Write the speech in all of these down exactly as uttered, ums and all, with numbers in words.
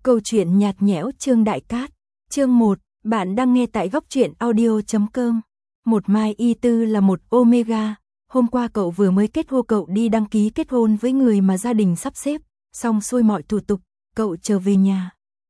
Câu chuyện nhạt nhẽo Trương Đại Cát. Chương một, bạn đang nghe tại góc truyện audio chấm com. Một Mai Y Tư là một Omega. Hôm qua cậu vừa mới kết hôn, cậu đi đăng ký kết hôn với người mà gia đình sắp xếp, xong xuôi mọi thủ tục, cậu trở về nhà.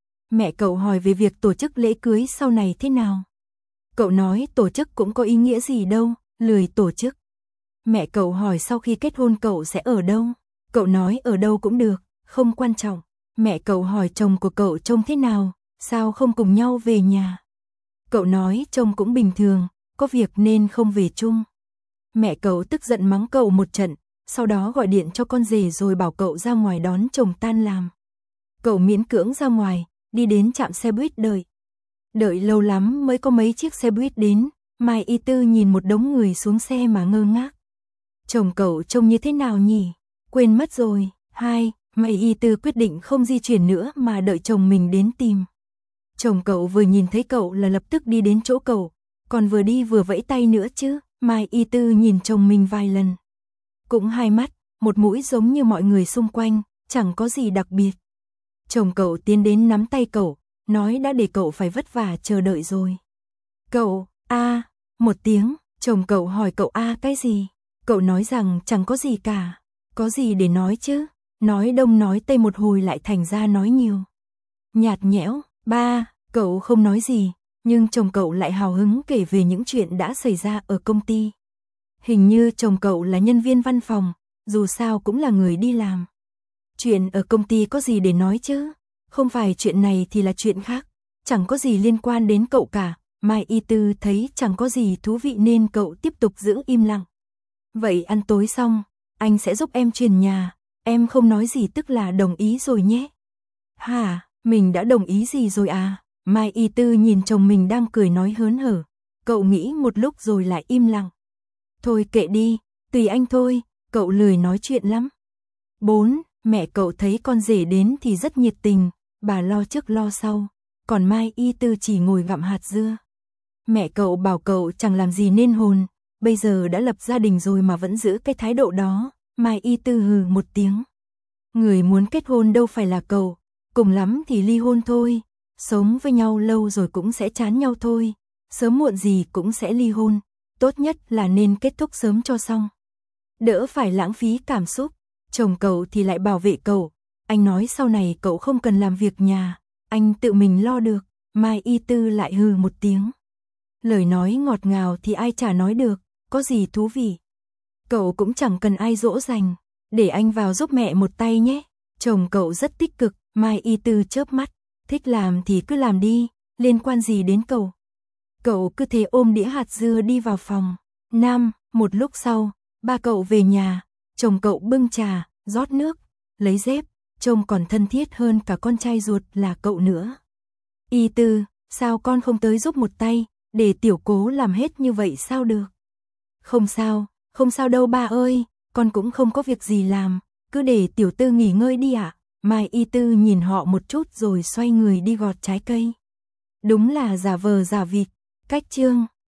Mẹ cậu hỏi về việc tổ chức lễ cưới sau này thế nào. Cậu nói tổ chức cũng có ý nghĩa gì đâu, lười tổ chức. Mẹ cậu hỏi sau khi kết hôn cậu sẽ ở đâu. Cậu nói ở đâu cũng được, không quan trọng. Mẹ cậu hỏi chồng của cậu trông thế nào, sao không cùng nhau về nhà. Cậu nói trông cũng bình thường, có việc nên không về chung. Mẹ cậu tức giận mắng cậu một trận, sau đó gọi điện cho con rể rồi bảo cậu ra ngoài đón chồng tan làm. Cậu miễn cưỡng ra ngoài, đi đến trạm xe buýt đợi. Đợi lâu lắm mới có mấy chiếc xe buýt đến, Mai Y Tư nhìn một đống người xuống xe mà ngơ ngác. Chồng cậu trông như thế nào nhỉ? Quên mất rồi. Hai, Mai Y Tư quyết định không di chuyển nữa mà đợi chồng mình đến tìm. Chồng cậu vừa nhìn thấy cậu là lập tức đi đến chỗ cậu, còn vừa đi vừa vẫy tay nữa chứ. Mai Y Tư nhìn chồng mình vài lần. Cũng hai mắt, một mũi giống như mọi người xung quanh, chẳng có gì đặc biệt. Chồng cậu tiến đến nắm tay cậu, nói đã để cậu phải vất vả chờ đợi rồi. Cậu, a, một tiếng, chồng cậu hỏi cậu a cái gì? Cậu nói rằng chẳng có gì cả. Có gì để nói chứ? Nói đông nói tây một hồi lại thành ra nói nhiều. Nhạt nhẽo, ba, cậu không nói gì, nhưng chồng cậu lại hào hứng kể về những chuyện đã xảy ra ở công ty. Hình như chồng cậu là nhân viên văn phòng, dù sao cũng là người đi làm. Chuyện ở công ty có gì để nói chứ? Không phải chuyện này thì là chuyện khác, chẳng có gì liên quan đến cậu cả. Mai Y Tư thấy chẳng có gì thú vị nên cậu tiếp tục giữ im lặng. Vậy ăn tối xong, anh sẽ giúp em chuyển nhà, em không nói gì tức là đồng ý rồi nhé. Hả, mình đã đồng ý gì rồi à? Mai Y Tư nhìn chồng mình đang cười nói hớn hở, cậu nghĩ một lúc rồi lại im lặng. Thôi kệ đi, tùy anh thôi, cậu lười nói chuyện lắm. Bốn, mẹ cậu thấy con rể đến thì rất nhiệt tình, bà lo trước lo sau, còn Mai Y Tư chỉ ngồi gặm hạt dưa. Mẹ cậu bảo cậu chẳng làm gì nên hồn, bây giờ đã lập gia đình rồi mà vẫn giữ cái thái độ đó. Mai Y Tư hừ một tiếng. Người muốn kết hôn đâu phải là cậu, cùng lắm thì ly hôn thôi, sống với nhau lâu rồi cũng sẽ chán nhau thôi, sớm muộn gì cũng sẽ ly hôn, tốt nhất là nên kết thúc sớm cho xong. Đỡ phải lãng phí cảm xúc. Chồng cậu thì lại bảo vệ cậu, anh nói sau này cậu không cần làm việc nhà, anh tự mình lo được. Mai Y Tư lại hừ một tiếng. Lời nói ngọt ngào thì ai chả nói được, có gì thú vị. Cậu cũng chẳng cần ai dỗ dành, để anh vào giúp mẹ một tay nhé. Chồng cậu rất tích cực. Mai Y Tư chớp mắt, thích làm thì cứ làm đi, liên quan gì đến cậu. Cậu cứ thế ôm đĩa hạt dưa đi vào phòng. Năm, một lúc sau, ba cậu về nhà, chồng cậu bưng trà, rót nước, lấy dép, trông còn thân thiết hơn cả con trai ruột là cậu nữa. Y Tư, sao con không tới giúp một tay, để tiểu cố làm hết như vậy sao được? Không sao, không sao đâu ba ơi, con cũng không có việc gì làm, cứ để tiểu Tư nghỉ ngơi đi ạ. Mai Y Tư nhìn họ một chút rồi xoay người đi gọt trái cây. Đúng là giả vờ giả vịt. Cách chương